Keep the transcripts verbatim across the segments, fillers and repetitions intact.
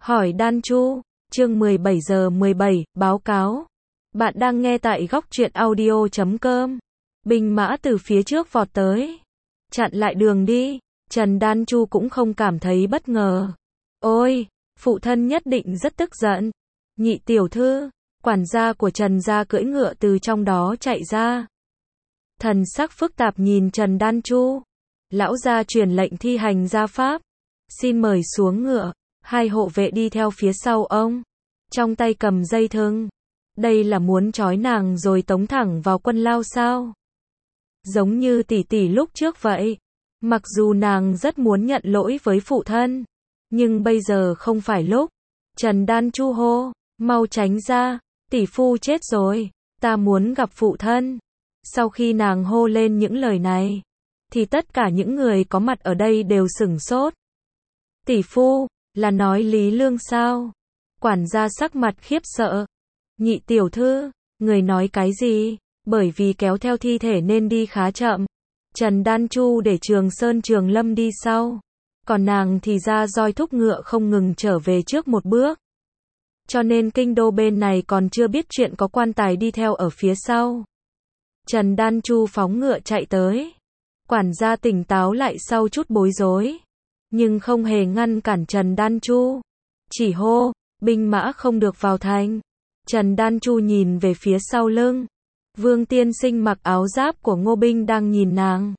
Hỏi Đan Chu, chương mười bảy giờ mười bảy, báo cáo. Bạn đang nghe tại góc truyện audio chấm com. Binh mã từ phía trước vọt tới. Chặn lại đường đi. Trần Đan Chu cũng không cảm thấy bất ngờ. Ôi, phụ thân nhất định rất tức giận. Nhị tiểu thư, quản gia của Trần gia cưỡi ngựa từ trong đó chạy ra. Thần sắc phức tạp nhìn Trần Đan Chu. Lão gia truyền lệnh thi hành gia pháp. Xin mời xuống ngựa. Hai hộ vệ đi theo phía sau ông. Trong tay cầm dây thừng. Đây là muốn trói nàng rồi tống thẳng vào quân lao sao? Giống như tỷ tỷ lúc trước vậy. Mặc dù nàng rất muốn nhận lỗi với phụ thân. Nhưng bây giờ không phải lúc. Trần Đan Chu hô. Mau tránh ra. Tỷ phu chết rồi. Ta muốn gặp phụ thân. Sau khi nàng hô lên những lời này. Thì tất cả những người có mặt ở đây đều sửng sốt. Tỷ phu, là nói Lý Lương sao? Quản gia sắc mặt khiếp sợ. Nhị tiểu thư, người nói cái gì? Bởi vì kéo theo thi thể nên đi khá chậm. Trần Đan Chu để Trường Sơn Trường Lâm đi sau. Còn nàng thì ra roi thúc ngựa không ngừng trở về trước một bước. Cho nên kinh đô bên này còn chưa biết chuyện có quan tài đi theo ở phía sau. Trần Đan Chu phóng ngựa chạy tới. Quản gia tỉnh táo lại sau chút bối rối. Nhưng không hề ngăn cản Trần Đan Chu. Chỉ hô, binh mã không được vào thành. Trần Đan Chu nhìn về phía sau lưng. Vương tiên sinh mặc áo giáp của Ngô binh đang nhìn nàng.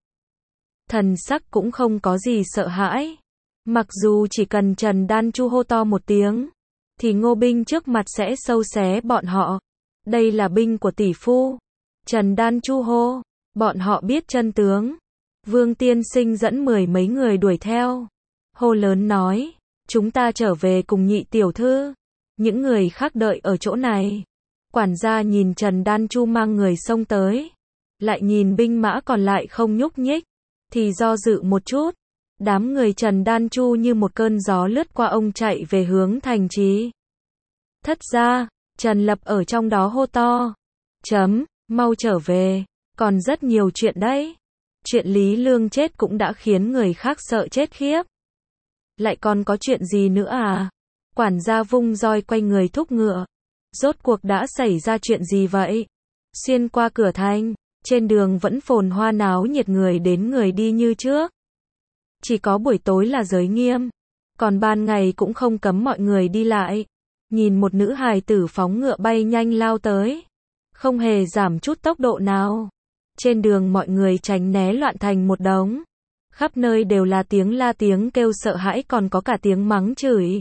Thần sắc cũng không có gì sợ hãi. Mặc dù chỉ cần Trần Đan Chu hô to một tiếng. Thì Ngô binh trước mặt sẽ sâu xé bọn họ. Đây là binh của tỷ phu. Trần Đan Chu hô. Bọn họ biết chân tướng. Vương tiên sinh dẫn mười mấy người đuổi theo. Hô lớn nói. Chúng ta trở về cùng nhị tiểu thư. Những người khác đợi ở chỗ này. Quản gia nhìn Trần Đan Chu mang người xông tới. Lại nhìn binh mã còn lại không nhúc nhích. Thì do dự một chút. Đám người Trần Đan Chu như một cơn gió lướt qua ông chạy về hướng thành trì. Thất gia, Trần Lập ở trong đó hô to. Chấm, mau trở về. Còn rất nhiều chuyện đấy. Chuyện Lý Lương chết cũng đã khiến người khác sợ chết khiếp. Lại còn có chuyện gì nữa à? Quản gia vung roi quay người thúc ngựa. Rốt cuộc đã xảy ra chuyện gì vậy? Xuyên qua cửa thành, trên đường vẫn phồn hoa náo nhiệt, người đến người đi như trước. Chỉ có buổi tối là giới nghiêm. Còn ban ngày cũng không cấm mọi người đi lại. Nhìn một nữ hài tử phóng ngựa bay nhanh lao tới. Không hề giảm chút tốc độ nào. Trên đường mọi người tránh né loạn thành một đống. Khắp nơi đều là tiếng la, tiếng kêu sợ hãi, còn có cả tiếng mắng chửi.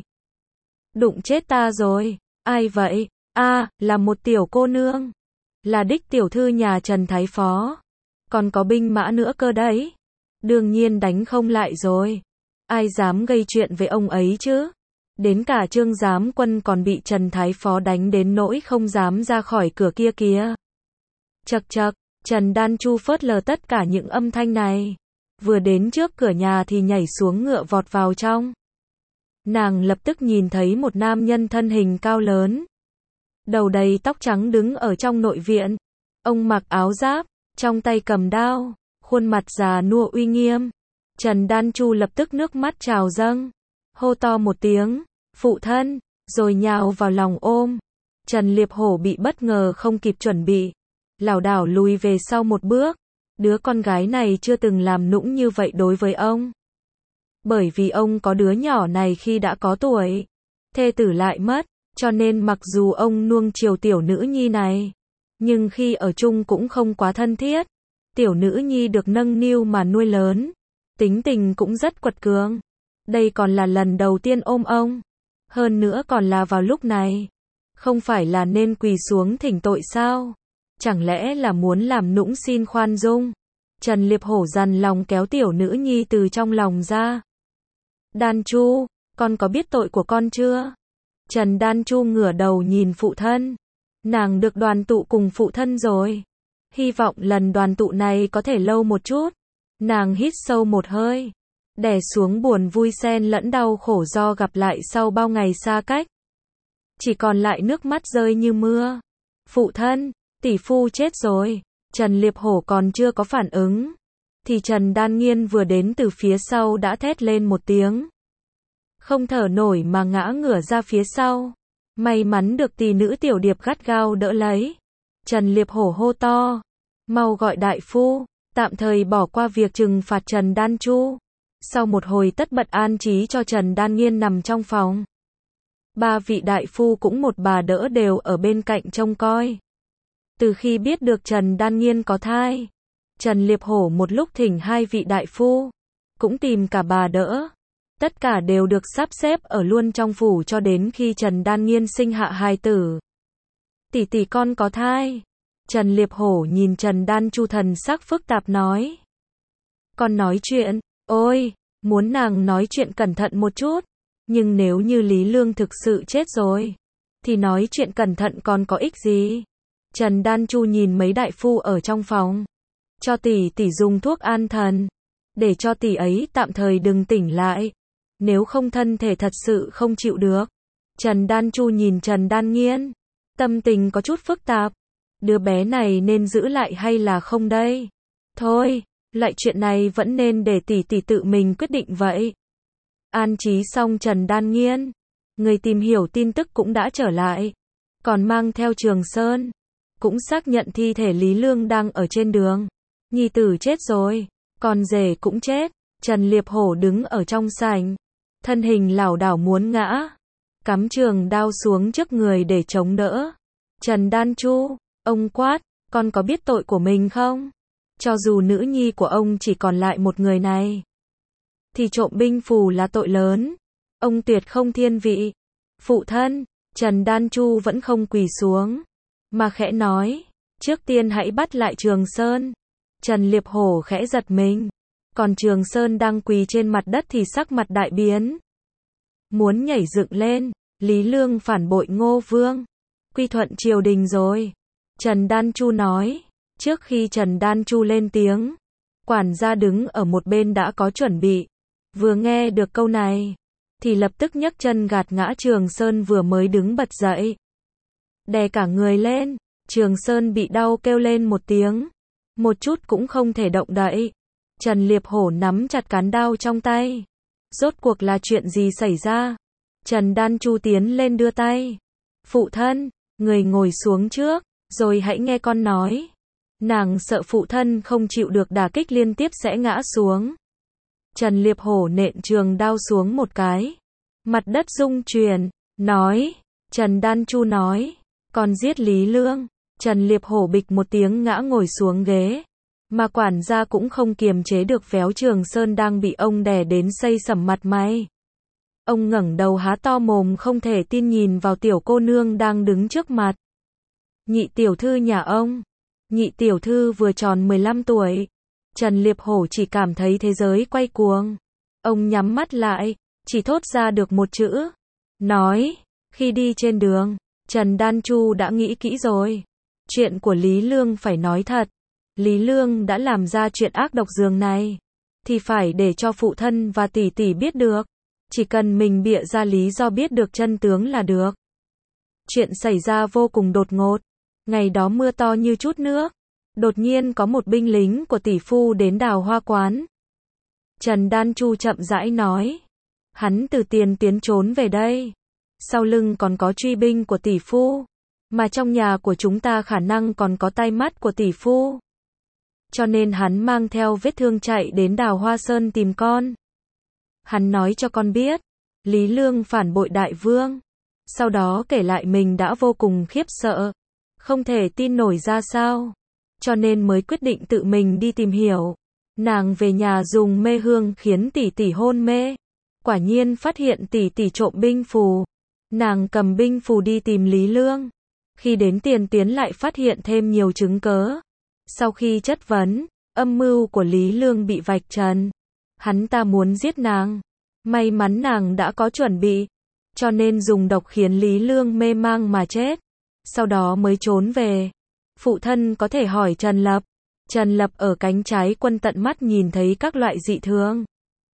Đụng chết ta rồi. Ai vậy? A, à, là một tiểu cô nương. Là đích tiểu thư nhà Trần Thái Phó. Còn có binh mã nữa cơ đấy. Đương nhiên đánh không lại rồi. Ai dám gây chuyện với ông ấy chứ? Đến cả Trương Giám Quân còn bị Trần Thái Phó đánh đến nỗi không dám ra khỏi cửa kia kìa. Chậc chậc, Trần Đan Chu phớt lờ tất cả những âm thanh này. Vừa đến trước cửa nhà thì nhảy xuống ngựa vọt vào trong. Nàng lập tức nhìn thấy một nam nhân thân hình cao lớn. Đầu đầy tóc trắng đứng ở trong nội viện. Ông mặc áo giáp, trong tay cầm đao, khuôn mặt già nua uy nghiêm. Trần Đan Chu lập tức nước mắt trào dâng. Hô to một tiếng, phụ thân, rồi nhào vào lòng ôm. Trần Liệp Hổ bị bất ngờ không kịp chuẩn bị. Lảo đảo lùi về sau một bước. Đứa con gái này chưa từng làm nũng như vậy đối với ông. Bởi vì ông có đứa nhỏ này khi đã có tuổi. Thê tử lại mất. Cho nên mặc dù ông nuông chiều tiểu nữ nhi này. Nhưng khi ở chung cũng không quá thân thiết. Tiểu nữ nhi được nâng niu mà nuôi lớn. Tính tình cũng rất quật cường. Đây còn là lần đầu tiên ôm ông. Hơn nữa còn là vào lúc này. Không phải là nên quỳ xuống thỉnh tội sao? Chẳng lẽ là muốn làm nũng xin khoan dung? Trần Liệp Hổ dằn lòng kéo tiểu nữ nhi từ trong lòng ra. Đan Chu, con có biết tội của con chưa? Trần Đan Chu ngửa đầu nhìn phụ thân. Nàng được đoàn tụ cùng phụ thân rồi. Hy vọng lần đoàn tụ này có thể lâu một chút. Nàng hít sâu một hơi. Đè xuống buồn vui xen lẫn đau khổ do gặp lại sau bao ngày xa cách. Chỉ còn lại nước mắt rơi như mưa. Phụ thân, tỷ phu chết rồi. Trần Liệp Hổ còn chưa có phản ứng. Thì Trần Đan Nghiên vừa đến từ phía sau đã thét lên một tiếng. không thở nổi mà ngã ngửa ra phía sau. May mắn được tỷ nữ Tiểu Điệp gắt gao đỡ lấy. Trần Liệp Hổ hô to, mau gọi đại phu, tạm thời bỏ qua việc trừng phạt Trần Đan Chu. Sau một hồi tất bật an trí cho Trần Đan Nghiên nằm trong phòng. Ba vị đại phu cũng một bà đỡ đều ở bên cạnh trông coi. Từ khi biết được Trần Đan Nghiên có thai, Trần Liệp Hổ một lúc thỉnh hai vị đại phu, cũng tìm cả bà đỡ. Tất cả đều được sắp xếp ở luôn trong phủ cho đến khi Trần Đan Nghiên sinh hạ hài tử. Tỷ tỷ con có thai. Trần Liệp Hổ nhìn Trần Đan Chu thần sắc phức tạp nói. Con nói chuyện, ôi, muốn nàng nói chuyện cẩn thận một chút. Nhưng nếu như Lý Lương thực sự chết rồi, thì nói chuyện cẩn thận còn có ích gì? Trần Đan Chu nhìn mấy đại phu ở trong phòng. Cho tỷ tỷ dùng thuốc an thần, để cho tỷ ấy tạm thời đừng tỉnh lại. Nếu không thân thể thật sự không chịu được. Trần Đan Chu nhìn Trần Đan Nghiên, tâm tình có chút phức tạp. Đứa bé này nên giữ lại hay là không đây? Thôi, lại chuyện này vẫn nên để tỷ tỷ tự mình quyết định vậy. An trí xong Trần Đan Nghiên, người tìm hiểu tin tức cũng đã trở lại, còn mang theo Trường Sơn, cũng xác nhận thi thể Lý Lương đang ở trên đường. Nhi tử chết rồi, con rể cũng chết. Trần Liệp Hổ đứng ở trong sảnh, thân hình lảo đảo muốn ngã, cắm trường đao xuống trước người để chống đỡ. Trần Đan Chu, ông quát, con có biết tội của mình không? Cho dù nữ nhi của ông chỉ còn lại một người này, thì trộm binh phù là tội lớn. Ông tuyệt không thiên vị. Phụ thân, Trần Đan Chu vẫn không quỳ xuống, mà khẽ nói, trước tiên hãy bắt lại Trường Sơn. Trần Liệp Hổ khẽ giật mình, còn Trường Sơn đang quỳ trên mặt đất thì sắc mặt đại biến. Muốn nhảy dựng lên, Lý Lương phản bội Ngô Vương, quy thuận triều đình rồi. Trần Đan Chu nói, trước khi Trần Đan Chu lên tiếng, quản gia đứng ở một bên đã có chuẩn bị. Vừa nghe được câu này, thì lập tức nhấc chân gạt ngã Trường Sơn vừa mới đứng bật dậy. Đè cả người lên, Trường Sơn bị đau kêu lên một tiếng, một chút cũng không thể động đậy. Trần Liệp Hổ nắm chặt cán đao trong tay. Rốt cuộc là chuyện gì xảy ra? Trần Đan Chu tiến lên đưa tay. Phụ thân, người ngồi xuống trước, rồi hãy nghe con nói. Nàng sợ phụ thân không chịu được đả kích liên tiếp sẽ ngã xuống. Trần Liệp Hổ nện trường đao xuống một cái. Mặt đất rung chuyển, nói. Trần Đan Chu nói, con giết Lý Lương. Trần Liệp Hổ bịch một tiếng ngã ngồi xuống ghế. Mà quản gia cũng không kiềm chế được véo Trường Sơn đang bị ông đè đến xây sẩm mặt mày. Ông ngẩng đầu há to mồm không thể tin nhìn vào tiểu cô nương đang đứng trước mặt. Nhị tiểu thư nhà ông. Nhị tiểu thư vừa tròn mười lăm tuổi. Trần Liệp Hổ chỉ cảm thấy thế giới quay cuồng. Ông nhắm mắt lại, chỉ thốt ra được một chữ. Nói, khi đi trên đường, Trần Đan Chu đã nghĩ kỹ rồi. Chuyện của Lý Lương phải nói thật. Lý Lương đã làm ra chuyện ác độc dường này, thì phải để cho phụ thân và tỷ tỷ biết được. Chỉ cần mình bịa ra lý do biết được chân tướng là được. Chuyện xảy ra vô cùng đột ngột. Ngày đó mưa to như chút nước. Đột nhiên có một binh lính của tỷ phu đến Đào Hoa quán. Trần Đan Chu chậm rãi nói. Hắn từ Tiền Tiến trốn về đây. Sau lưng còn có truy binh của tỷ phu. Mà trong nhà của chúng ta khả năng còn có tay mắt của tỷ phu. Cho nên hắn mang theo vết thương chạy đến Đào Hoa Sơn tìm con. Hắn nói cho con biết, Lý Lương phản bội đại vương. Sau đó kể lại mình đã vô cùng khiếp sợ, không thể tin nổi ra sao. Cho nên mới quyết định tự mình đi tìm hiểu. Nàng về nhà dùng mê hương khiến tỷ tỷ hôn mê. Quả nhiên phát hiện tỷ tỷ trộm binh phù. Nàng cầm binh phù đi tìm Lý Lương. Khi đến Tiền Tiến lại phát hiện thêm nhiều chứng cớ. Sau khi chất vấn, âm mưu của Lý Lương bị vạch trần. Hắn ta muốn giết nàng. May mắn nàng đã có chuẩn bị. Cho nên dùng độc khiến Lý Lương mê mang mà chết. Sau đó mới trốn về. Phụ thân có thể hỏi Trần Lập. Trần Lập ở cánh trái quân tận mắt nhìn thấy các loại dị thường.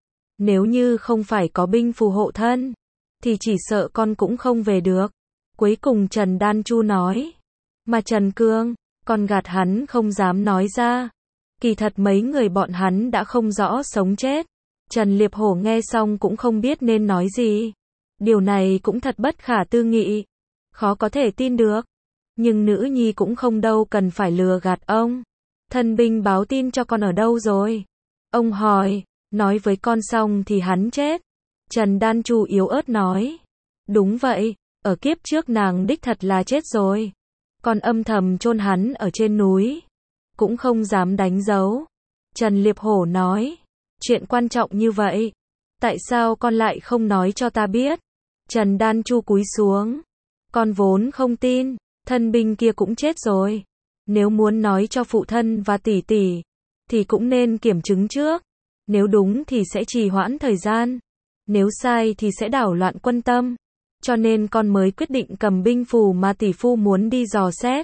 Nếu như không phải có binh phù hộ thân, thì chỉ sợ con cũng không về được. Cuối cùng Trần Đan Chu nói. Mà Trần Cương, con gạt hắn không dám nói ra. Kỳ thật mấy người bọn hắn đã không rõ sống chết. Trần Liệp Hổ nghe xong cũng không biết nên nói gì. Điều này cũng thật bất khả tư nghị. Khó có thể tin được. Nhưng nữ nhi cũng không đâu cần phải lừa gạt ông. Thân binh báo tin cho con ở đâu rồi? Ông hỏi, nói với con xong thì hắn chết. Trần Đan Chu yếu ớt nói. Đúng vậy, ở kiếp trước nàng đích thật là chết rồi. Con âm thầm chôn hắn ở trên núi. Cũng không dám đánh dấu. Trần Liệp Hổ nói. Chuyện quan trọng như vậy. Tại sao con lại không nói cho ta biết? Trần Đan Chu cúi xuống. Con vốn không tin. Thân binh kia cũng chết rồi. Nếu muốn nói cho phụ thân và tỷ tỷ, thì cũng nên kiểm chứng trước. Nếu đúng thì sẽ trì hoãn thời gian. Nếu sai thì sẽ đảo loạn quân tâm. Cho nên con mới quyết định cầm binh phù mà tỷ phu muốn đi dò xét.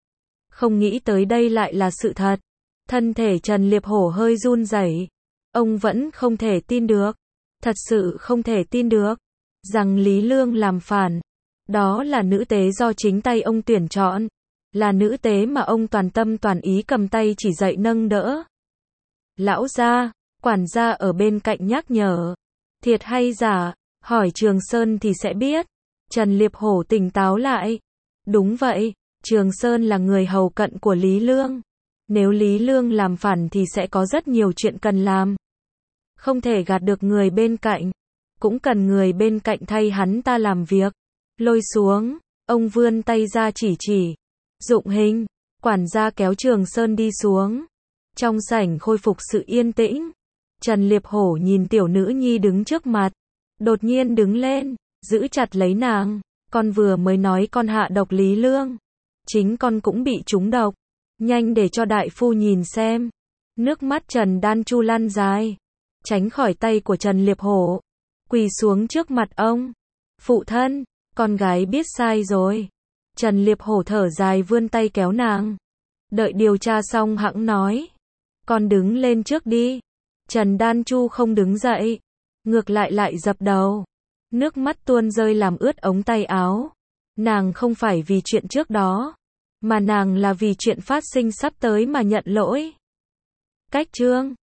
Không nghĩ tới đây lại là sự thật. Thân thể Trần Liệp Hổ hơi run rẩy. Ông vẫn không thể tin được. Thật sự không thể tin được. Rằng Lý Lương làm phản. Đó là nữ tế do chính tay ông tuyển chọn. Là nữ tế mà ông toàn tâm toàn ý cầm tay chỉ dạy nâng đỡ. Lão gia, quản gia ở bên cạnh nhắc nhở. Thiệt hay giả, hỏi Trường Sơn thì sẽ biết. Trần Liệp Hổ tỉnh táo lại. Đúng vậy, Trường Sơn là người hầu cận của Lý Lương. Nếu Lý Lương làm phản thì sẽ có rất nhiều chuyện cần làm. Không thể gạt được người bên cạnh. Cũng cần người bên cạnh thay hắn ta làm việc. Lôi xuống, ông vươn tay ra chỉ chỉ. Dụng Hình, quản gia kéo Trường Sơn đi xuống. Trong sảnh khôi phục sự yên tĩnh. Trần Liệp Hổ nhìn tiểu nữ nhi đứng trước mặt. Đột nhiên đứng lên, giữ chặt lấy nàng. Con vừa mới nói con hạ độc Lý Lương. Chính con cũng bị trúng độc. Nhanh để cho đại phu nhìn xem. Nước mắt Trần Đan Chu lăn dài. Tránh khỏi tay của Trần Liệp Hổ. Quỳ xuống trước mặt ông. Phụ thân, con gái biết sai rồi. Trần Liệp Hổ thở dài vươn tay kéo nàng. Đợi điều tra xong hẵng nói. Con đứng lên trước đi. Trần Đan Chu không đứng dậy. Ngược lại lại dập đầu. Nước mắt tuôn rơi làm ướt ống tay áo. Nàng không phải vì chuyện trước đó. Mà nàng là vì chuyện phát sinh sắp tới mà nhận lỗi. Cách chương